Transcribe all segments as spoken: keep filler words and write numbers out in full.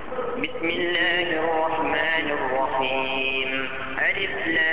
بسم الله الرحمن الرحيم. ألف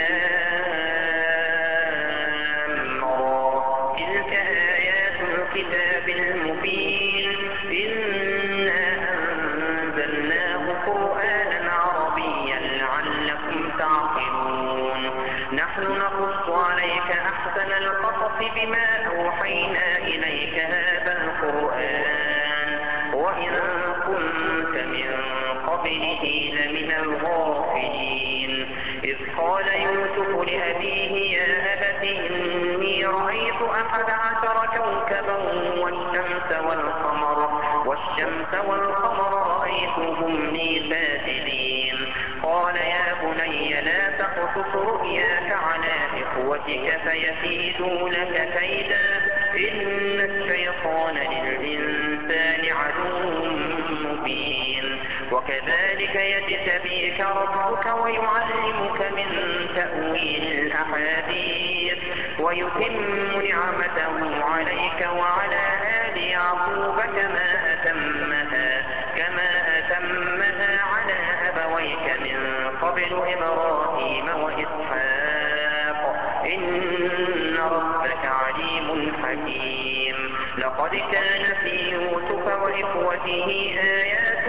لام را. تلك آيات الكتاب المبين. إنا أنزلناه قرآنا عربيا لعلكم تعقلون. نحن نقص عليك أحسن القصص بما أوحينا إليك هذا القرآن وإن كنت من قبله لمن الغافلين. إذ قال يوسف لأبيه يا أبت إني رأيت أحد عشر كوكبا والشمس والقمر والشمس والقمر رأيتهم لي ساجدين. قال يا بني لا تقصص رؤياك على إخوتك فيكيدوا لك كيدا إن الشيطان للإنسان عدو مبين. وكذلك يجتبيك ربك ويعلمك من تأويل الأحاديث ويتم نعمته عليك وعلى آل يعقوب كما أتمها كما أتمها على أبويك من قبل إبراهيم وإسحاق إن ربك عليم حكيم. لقد كان في يوسف وإخوته آيات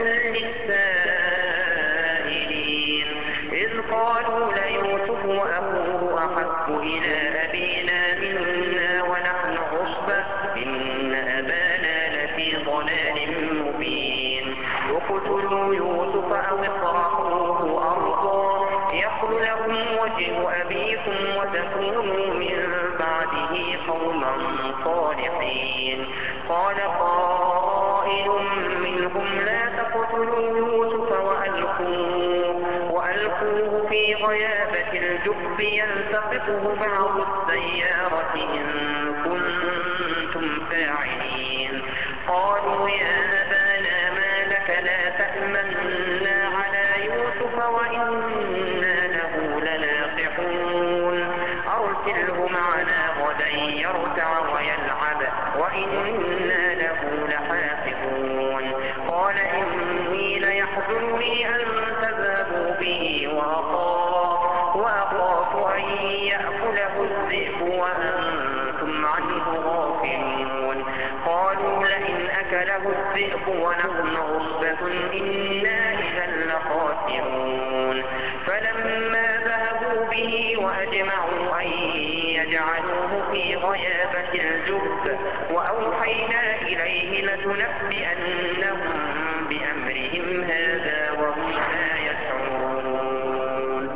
للسائلين إذ قالوا ليوسف وأخوه أحب إلى أبينا منا ونحن عصبة إن أبانا لفي ضلال مبين. اقتلوا يوسف أو اطرحوه أرضا يخل لكم وجه أبيكم وتكونوا من بعده قوما صالحين. قال قائل منهم لا تقتلوا يوسف وألقوه, وألقوه في غيابة الجب يلتقطه بعض السيارة إن كنتم فاعلين. قالوا يا أبانا ما لك لا تأمنا على يوسف وإنا له لناصحون أرسله معنا غدا يرتع ويلعب وإنا له لحافظون. قال إني ليحزنني أن تذهبوا به وأخاف, وأخاف أن يأكله الذئب وأنتم عنه غافلون. قالوا لئن أكله الذئب ونحن عصبة إنا إذا لخاسرون. فلما ذهبوا به وأجمعوا أن يجعلوه في غيابة الجب وأوحينا إليه لتنبئنهم بأمرهم هذا وهم لا يشعرون.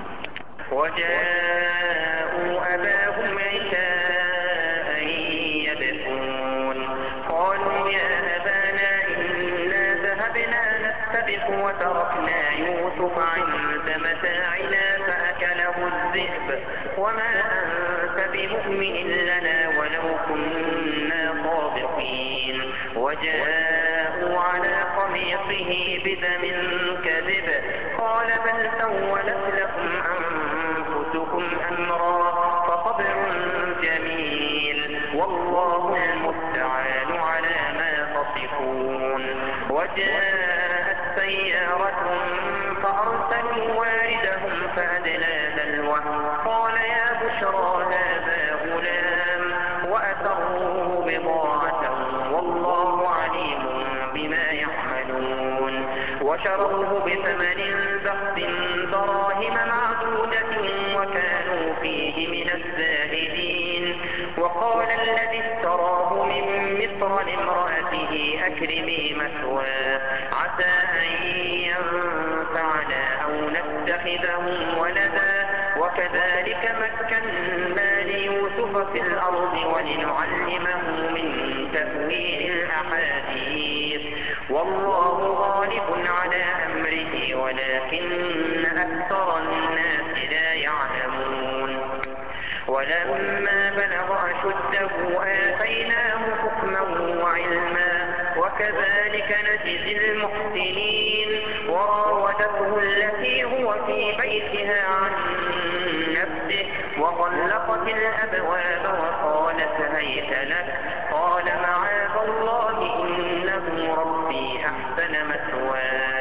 وجاءوا أباهم عشاء يبكون. قالوا يا أبانا إنا ذهبنا نستبق وتركنا يوسف عند متاعنا فأكله الذئب وما أنت بمؤمن لنا ولو كنا صادقين. وجاءوا على قميصه بدم كذب قال بل سولت لكم أنفسكم أمرا فصبر جميل والله المستعان على ما تصفون. وجاءت سيارة فأرسلوا واردهم فأدلى دلوه قال يا بشرى هذا غلام وأسروه بضاعة والله عليم بما يعملون. وشروه بثمن بخس دراهم معدودة وكانوا فيه من الزاهدين. وقال الذي اشتراه من مصر لامرأته أكرمي مثواه عسى أن ينفعنا أو نتخذه ولدا وكذلك مكنا ليوسف في الأرض ولنعلمه من تأويل الأحاديث والله غالب على أمره ولكن أكثر الناس لا يعلمون. ولما بلغ أشده آتيناه حكما وعلما وكذلك نجزي المحسنين. وراودته التي هو في بيتها عن نفسه وغلقت الأبواب وقالت هيت لك قال معاذ الله إنه ربي أحسن مثواي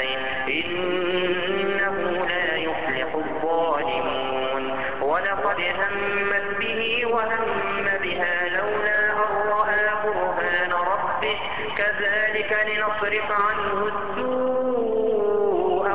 إنه لا يفلح الظالمون ولقد همت به وهم بها لولا أن رأى برهان ربه كذلك لنصرف عنه السوء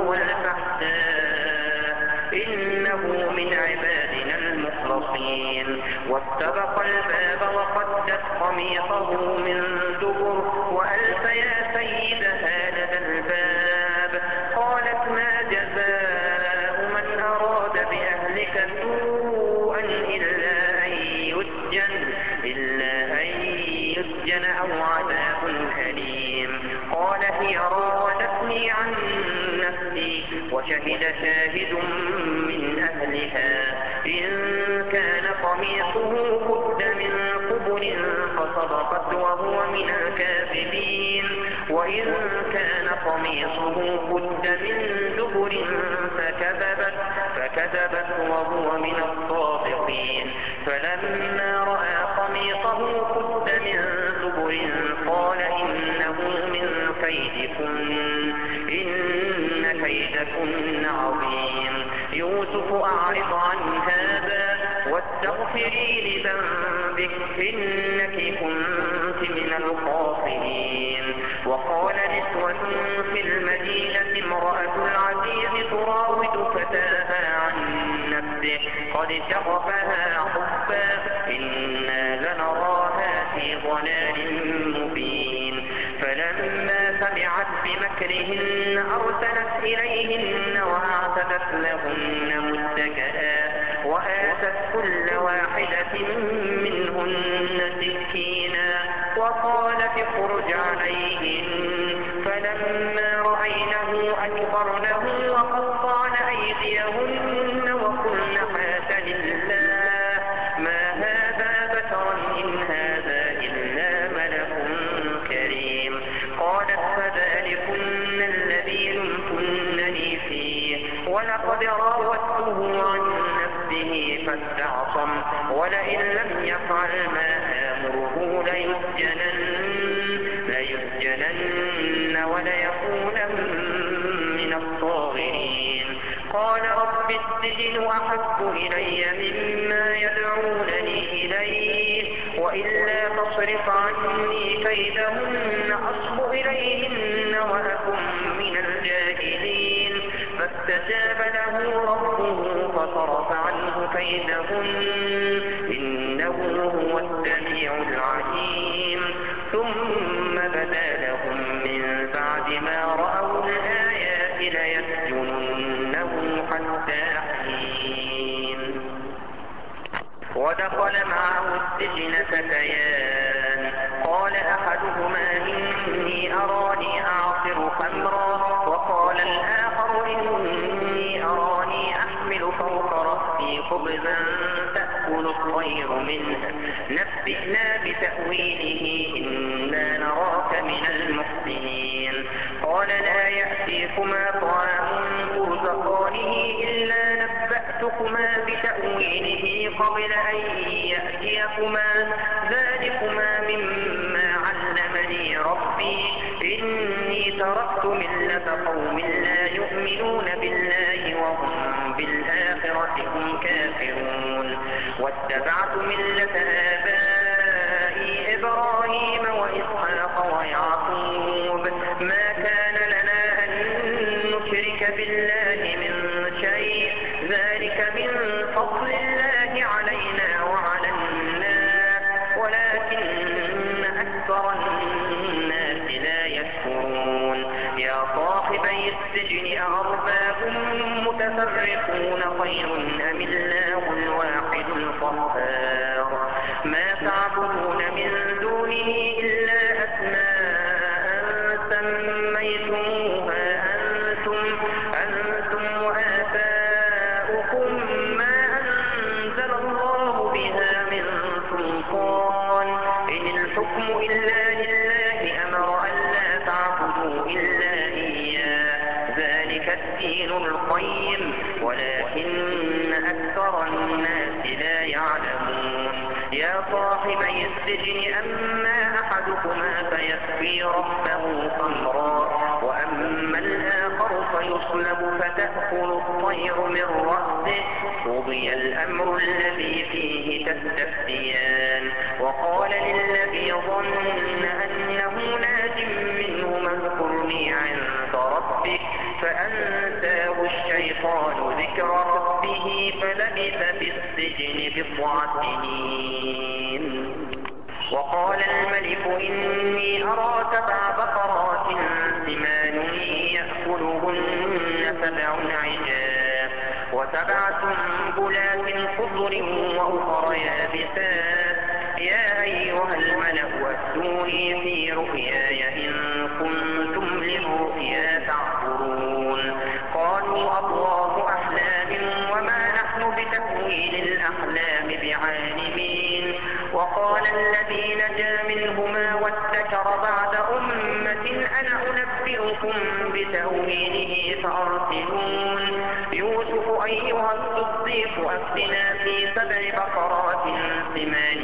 والفحشاء إنه من عبادنا المخلصين واستبق الباب وقدت قميصه من دبر وألف يا سيدها لدى الباب قالت ما جزاء من أراد بأهلك سوءا إلا أن يسجن إلا أن يسجن أو عذاب أليم قال هي راودتني عن نفسي وشهد شاهد من أهلها إن كان قميصه قد من قبل فصدقت وهو من الكاذبين وإن كان قميصه قد من دبر فكذبت فكذبت وهو من الصادقين فلما رأى قميصه قد من دبر قال إنه من كيدكن إن كيدكن عظيم يوسف أعرض عن هذا واستغفري لذنبك إنك كنت من الخاطئين وقال نسوة في المدينة امرأة العزيز تراود فتاها عن نفسه قد شغفها حبا إنا لنراها في ضلال مبين فلما سمعت بمكرهن أرسلت إليهن وأعتدت لهن متكئا وآتت كل واحدة منهن سكينا وقالت اخرج عليهن فلما رأينه أكبرنه وقطعن أيديهن وقلن حاش لله ما هذا بشرا إن هذا إلا ملك كريم قالت فذلكن الذي لمتنني فيه ولقد راودته عن نفسه فاستعصم ولئن لم يفعل ما آمره ليسجنن ليسجنن وليكونن من الصاغرين قال رب السجن أحب إلي مما يدعونني إليه وإلا تصرف عني كيدهن أصب إليهن وأكن من الجاهلين فاستجاب له ربه فصرف عنه كيدهن إنه هو السميع العليم ثم بدا لهم من بعد ما رأوا الآيات ليسجننه حتى حين ودخل معه السجن فتيان قال أحدهما إني أراني أعصر خمرا وقال الآخر إني أراني أحمل فوق رأسي خبزا تأكل الطير منه نبئنا بتأويله إنا نراك من المحسنين قال لا يأتيكما طعام ترزقانه إلا نبأتكما بتأويله قبل أن يأتيكما ذلكما مما علمني ربي إني تركت ملة قوم لا يؤمنون بالله وهم بالآخرة هم كافرون واتبعت ملة آبائي إبراهيم وإسحاق ويعقوب ما كان لنا أن نشرك بالله من شيء ذلك من فضل الله علينا وعلى الناس ولكن أكثر الناس لا يشكرون يا صاحبي السجن أأرباب متفرقون خير أم الله الواحد القهار ما تعبدون من دونه إلا أسماء سميتموها أنتم أنتم وآباؤكم ما أنزل الله بها من سلطان إن الحكم إلا لله أمر ألا تعبدوا إلا إياه ذلك الدين القيم ولكن أكثر الناس لا يعلمون يا صاحبي السجن أما أحدكما فيسقي ربه خمرا وأما الآخر تأكل الطير من رأسه قضي الأمر الذي فيه تستفتيان وقال للذي ظن أنه ناج منهما اذكرني عند ربك فأنساه الشيطان ذكر ربه فلبث في السجن بضع سنين. وقال الملك إني أرى سبع بقرات سمان يأكلهن سبع عجاف وسبع سنبلات خضر وأخر يابسات يا أيها الملأ أفتوني في رؤياي إن كنتم للرؤيا تعبرون. قالوا أضغاث أحلام وما نحن بتأويل الأحلام بعالمين. وقال الذي نجا منهما وادكر بعد أمة أنا أنبئكم بتأويله فأرسلون. يوسف أيها الصديق أفتنا في سبع بقرات سمان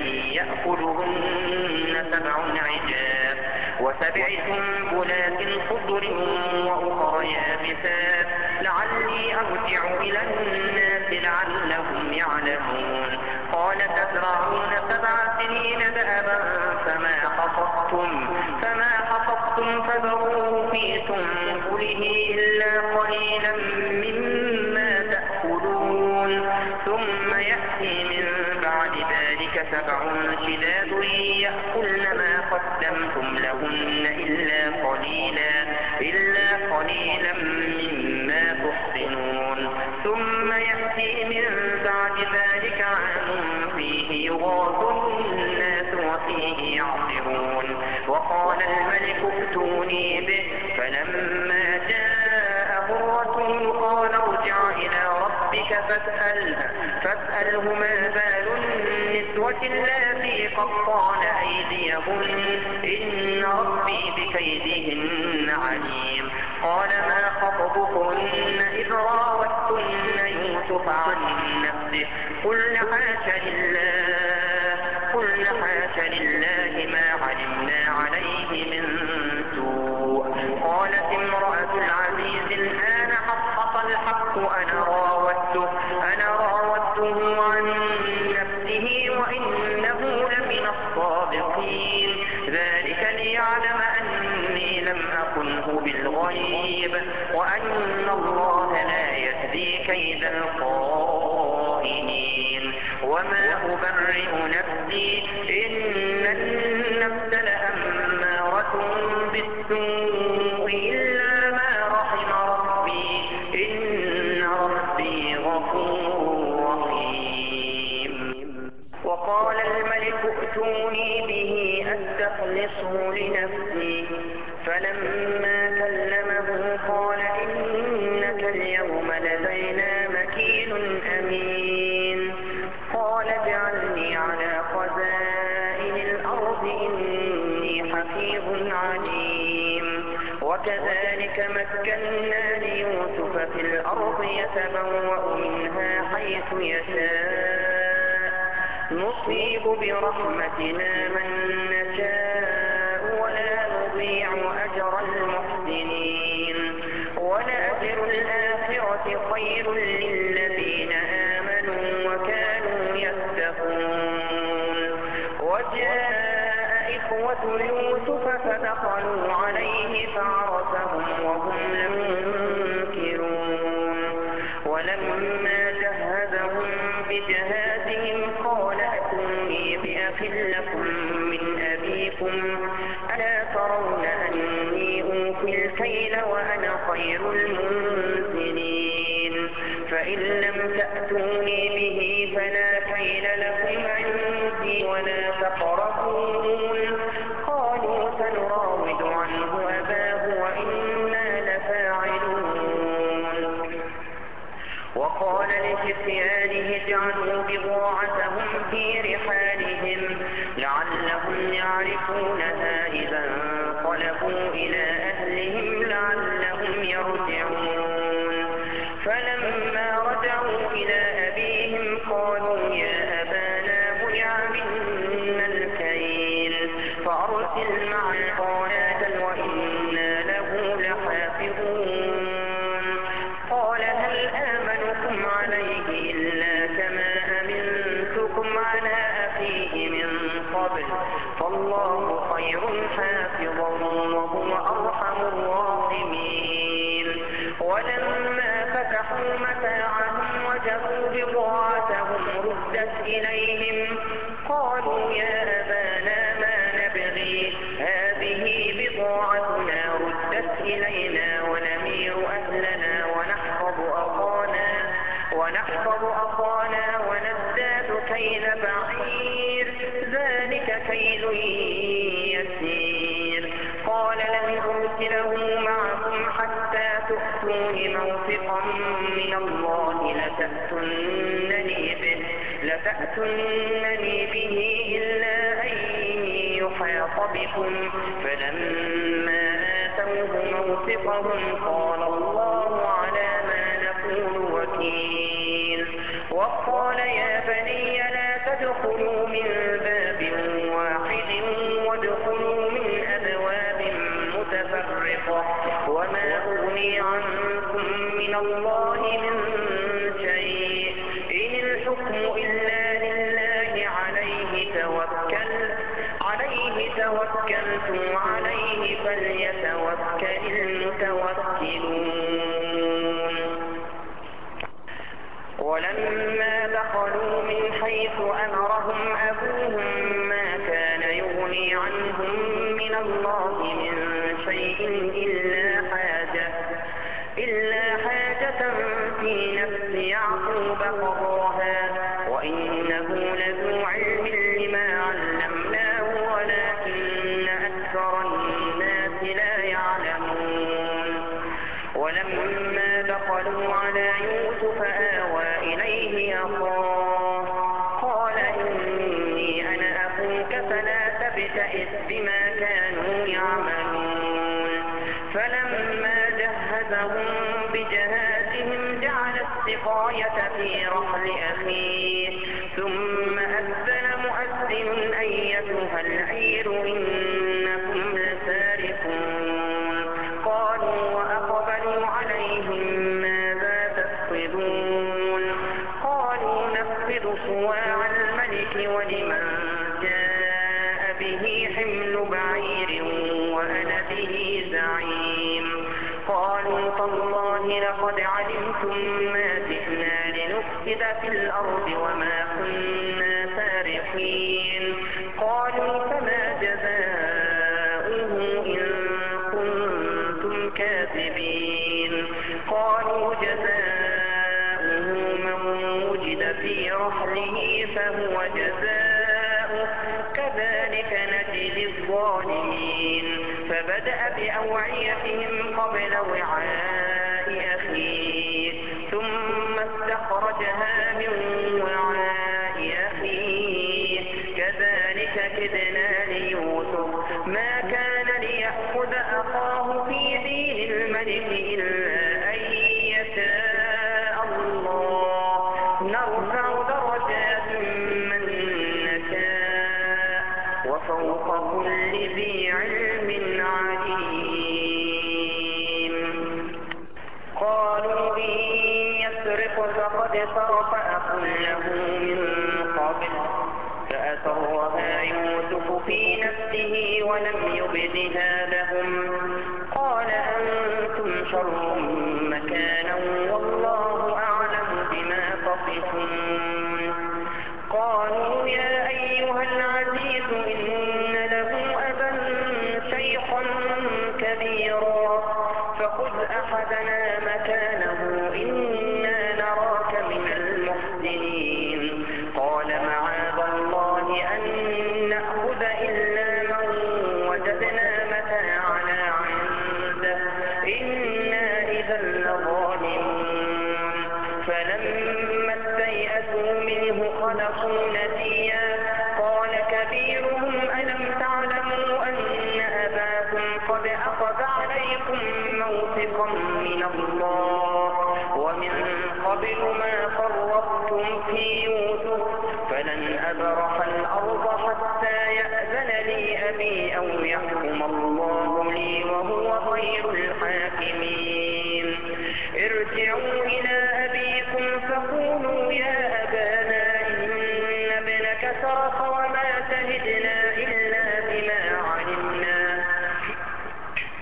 يأكلهن سبع عجاف وسبع سنبلات خضر وأخر يابسات لعلي أرجع إلى الناس لعلهم يعلمون. قال تزرعون سبع سنين دأبا فما حصدتم فما حصدتم فذروه في سنبله إلا قليلا مما تأكلون. ثم يأتي من بعد ذلك سبع شداد يأكلن ما قدمتم لهن إلا قليلا إلا قليلا مما تحصنون. ثم يأتي من بعد ذلك عام فيه يغاث الناس وفيه يعصرون. وقال الملك ائتوني به فلما جاءه الرسول قال ارجع إلى ربك فاسأله فاسأله ما بال النسوة اللاتي قطعن أيديهن إن ربي بكيدهن عليم. قال ما خطبكن إذ راوتن يوسف عن نفسه قلن حاش لله قلن حاش لله ما علمنا عليه من سوء. قالت امرأة العزيز الآن حقق الحق أنا راودته أنا راودته عن نفسه وإنه لمن الصادقين. ذلك ليعلم أني لم أخنه بالغيب وأن الله لا يهدي كيد الخائنين. وما أبرئ نفسي إن النفس لأمارة بالسوء إلا ما رحم ربي إن ربي غفور رحيم. وقال الملك ائتوني به أستخلصه لنفسي فلما كلمه قال إنك اليوم لدينا مكين أمين. قال اجعلني على خزائن الأرض إني حفيظ عليم. وكذلك مكنا ليوسف في الأرض يتبوأ منها حيث يشاء نصيب برحمتنا من نشاء ولا نضيع أجر المحسنين. ولأجر الآخرة خير للذين آمنوا وكانوا يتقون. وجاء إخوة يوسف فدخلوا عليه فعرفهم وهم له منكرون. ولما جهزهم بجهازهم قال ائتوني بأخ لكم من أبيكم ألا ترون أني أوفي الكيل وأنا خير المنزلين. فإن لم تأتوني به فلا كيل لكم عندي ولا تقربون. قالوا سنراود عنه أباه وإنا لفاعلون. وقال لفتيانه اجعلوا بضاعتهم في رحالهم لعلهم يعرفونها إذا انقلبوا إلى أهلهم لعلهم يرجعون. فلما رجعوا إلى أبيهم قالوا يا أبانا منع منا الكيل فأرسل معنا قانا وإنا له لحافظون. قال وهو أرحم الراحمين. ولما فتحوا متاعهم وجدوا بضاعتهم ردت إليهم قالوا يا أبانا ما نبغي هذه بضاعتنا ردت إلينا ونمير أهلنا ونحفظ أخانا ونحفظ أخانا ونزداد كيل بعير ذلك كيل يسير. قال لن أرسله معكم حتى تؤتون موثقا من الله لتأتونني به, لتأتونني به إلا أن يحاط بكم. فلما آتوه موثقهم قال الله على ما نقول وكيل. وقال يا بني لا تدخلوا من باب واحد وادخلوا من أبواب متفرقة وما أغني عنكم من الله من شيء إن الحكم إلا لله عليه توكلت عليه توكلت وعليه فليتوكل المتوكلون. ولما دخلوا من حيث أمرهم أبوهم ما كان يغني عنهم من الله من شيء إلا حاجة إلا حاجة في نفس يعقوب قضاها وإنه لذو علم لما علمناه ولكن أكثر الناس لا يعلمون. ولما دخلوا على يوسف آوى إليه أخاه قال إني أنا أخوك فلا تبتئس بما كانوا يعملون. فلما جهزهم بجهازهم جعل السقاية في رحل أخيه ثم أذن مؤذن أيتها العير إنكم لسارقون. قالوا وأقبلوا عليهم ماذا تفقدون قالوا نفقد صواع الملك ولمن جاء به حمل بعير وأنا به زعيم. قالوا تالله لقد علمتم ما جئنا لنفسد في الأرض وما كنا سارقين. قالوا فما جزاؤه إن كنتم كاذبين. قالوا جزاؤه من وجد في رحله فهو جزاؤه كذلك نجزي الظالمين. فبدأ بأوعيتهم قبل وعاء أخيه ثم استخرجها من وعاء أخيه كذلك كدنا ليوسف ما كان ليأخذ أخاه في دين الملك إلا أن يشاء الله نرفع درجات من نشاء وفوق كل ذي علم عليم. قالوا إن يسرق فقد سرق أخ له من قبل فأسرها يوسف في نفسه ولم يبدها لهم قال أنتم شر مكانا والله أعلم بما تصفون. قالوا يا أيها العزيز إن له أبا شيخا كبيرا فخذ أحدنا مكانه إنا نراك من المحسنين. قال معاذ الله أن نأخذ إلا من وجدنا متاعنا عنده إنا إذا لظالمون. فلما استيئسوا منه خلصوا نجيا قال كبيرهم ألم تعلموا أن أباكم قد أخذ عليكم موثقا من الله ومن قبل ما فرطتم في يوسف فلن أبرح الأرض حتى يأذن لي أبي أو يحكم الله لي وهو خير الحاكمين. ارجعوا إلى أبيكم فقولوا يا أبانا إن ابنك سرق وما شهدنا إلا بما علمنا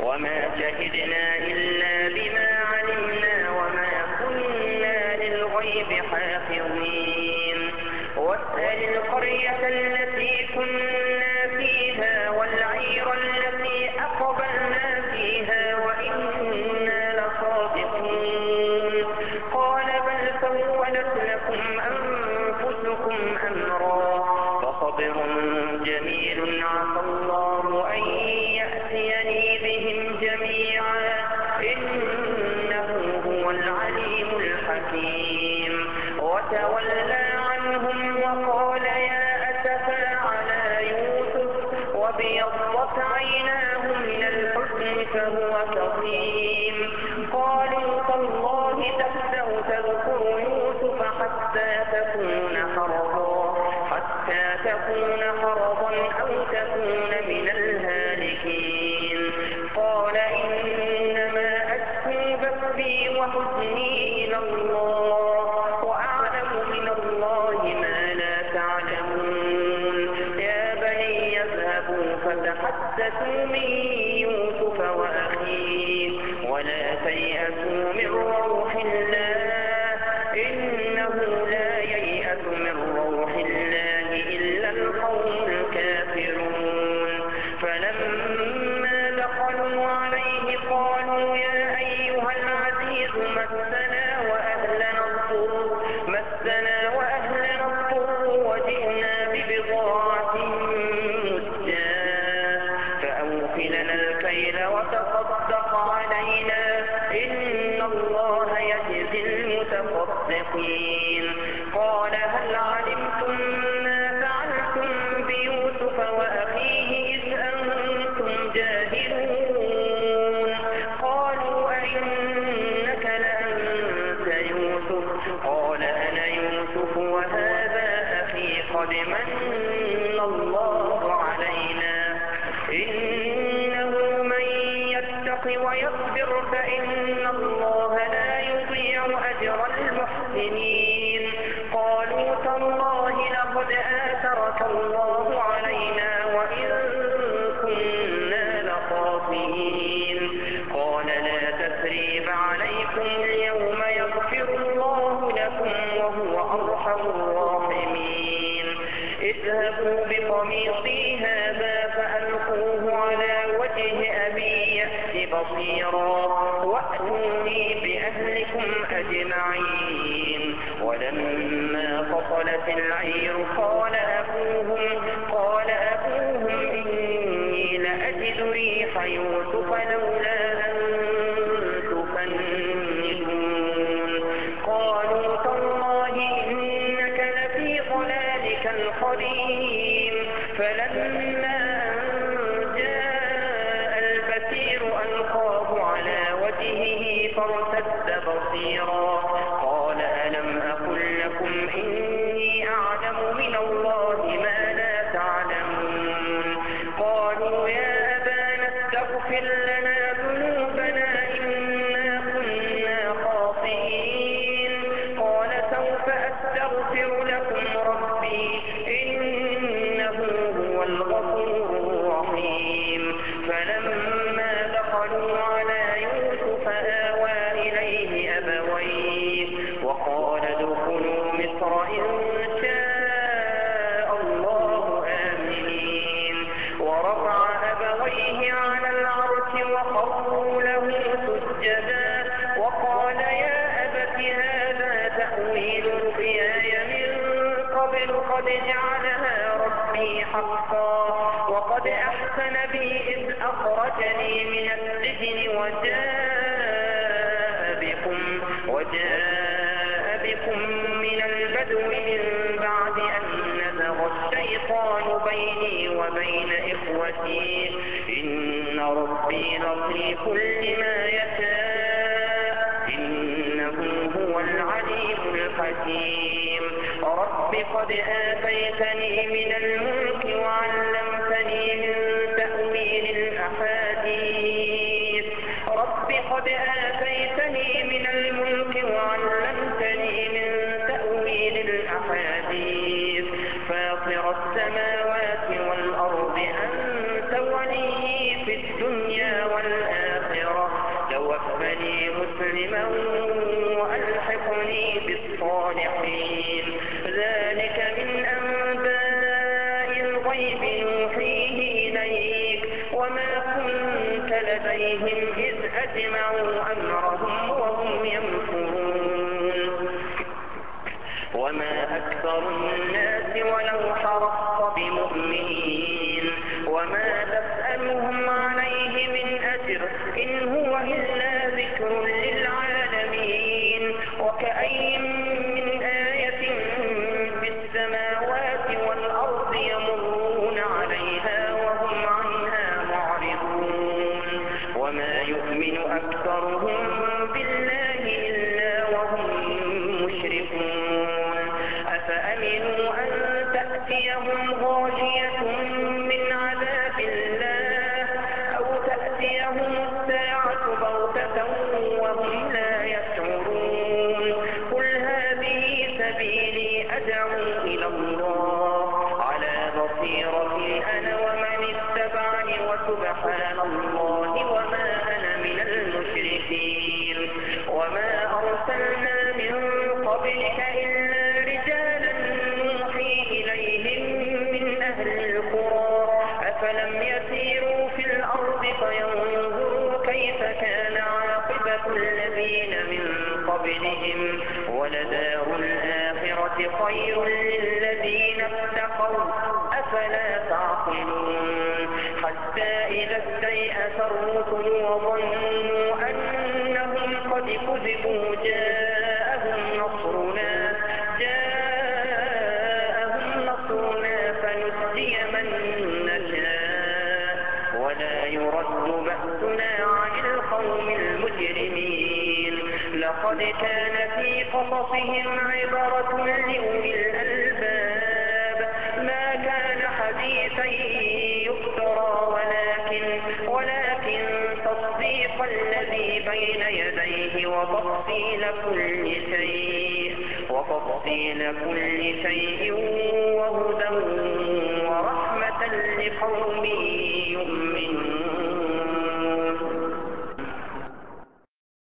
وما شهدنا إلا بما علمنا وما كنا للغيب حافظين واسأل القرية التي كنا فيها والعير التي أقبلنا فيها وإنا لصادقون قال بل سولت لكم أنفسكم أمرا فصبر جميل عسى الله أن يأتيني بهم جميعا إنه هو العليم الحكيم وتولى عنهم وقال يا أسفا على يوسف وابيضت عيناه من الحزن فهو كظيم قالوا تالله تفتأ تذكر يوسف حتى تكون حرضا حتى تكون حرضا أو تكون من الهالكين قال إنما أشكو بثي وحزني إلى الله وأعلم من الله ما لا تعلمون يا بني اذهبوا فتحدثوا من يوسف وأخيه ولا تيأسوا من روح الله إنه لا ييأس من روح الله إلا القوم الكافرون فلما دخلوا عليه قالوا يا أيها العزيز مسنا وأهلنا الضر مسنا وأهلنا الضر وجئنا ببضاعة مزجاة فأوف لنا الكيل وتصدق علينا إن الله يجزي المتصدقين قال هل علمتم ما فعلتم بيوسف وأخيه إذ أنتم جاهلون قالوا أئنك لأنت يوسف قال أنا يوسف وهذا أخي قد من الله علينا إنه من يتق ويصبر فإن الله لا يضيع أجر المحسنين قالوا تالله لقد آثرك الله علينا وإن كنا لخاطئين قال لا تثريب عليكم اليوم يغفر الله لكم وهو أرحم الراحمين اذهبوا بقميصي هذا فألقوه على وجه أبي يأت بصيرا وأتوني بأهلكم أجمعين ولما فصلت العير قال أبوهم قال أبوهم إني لأجد ريح يوسف لولا أن تفندون قالوا تالله إنك لفي ضلالك القديم فلما أن جاء البصير ألقاه على وجهه فارتد بصيرا قال ألم أقل لكم إني أعلم من الله ما لا تعلمون قالوا يا أبانا استغفر لنا ذنوبنا إنا كنا خاطئين قال سوف أستغفر لكم ربي إنه هو الغفور الرحيم فلما دخلوا على يوسف آوى إليه أبويه وقال ادخلوا مصر إن شاء الله آمنين ورفع أبويه على العرش وخروا له سجدا وقال يا أبت هذا تأويل رؤياي من قبل قد جعلها ربي حقا وقد أحسن بي إذ أخرجني من السجن وجاء بكم وجاء بكم من البدو من بعد أن نزغ الشيطان بيني وبين إخوتي إن ربي لطيف لما يشاء إنه هو العليم الحكيم رب قد آتيتني من الملك وعلمتني من تأويل الأحاديث رب قد آتيتني من الملك وعلمتني من تأويل الأحاديث فاطر السماوات والأرض أنت أنت ولي في الدنيا والآخرة توفني مسلما وألحقني بالصالحين ذلك من أنباء الغيب نوحيه إليك وما كنت لديهم إذ أجمعوا أمرهم وهم يمكرون وما أكثر الناس ولو حرصت بمؤمنين وما تسألهم عليه من أجر إن هو إلا ذكر للعالمين وكأين من آية في السماوات والأرض يمرون عليها وهم عنها معرضون وما يؤمن أكثرهم بالله إلا وهم مشركون أفأمنوا أن تأتيهم غاشية من عذاب الله أو تأتيهم الساعة بغتة وهم لا يشعرون قل هذه سبيلي أدعو إلى الله على بصيرة أنا ومن اتبعني وسبحان الله وما أنا من المشركين وما أرسلنا من قبلك إلا رجالا نوحي إليهم من أهل القرى أفلم يسيروا في الأرض فينظروا كيف كان عاقبة الذين من قبلهم ولدار الآخرة خير للذين اتقوا أفلا تعقلون حتى إذا استيأس الرسل وظنوا أنهم قد كذبوا جاءهم نصرنا جاءهم نصرنا فنجي من نشاء ولا يرد بأسنا عن القوم المجرمين لقد كان في قصصهم عبرة لأولي الألباب ما كان حديثا يفترى ولكن ولكن تصديق الذي بين يديه وتفصيل كل شيء وتفصيل كل شيء وهدى ورحمة لقوم يؤمنون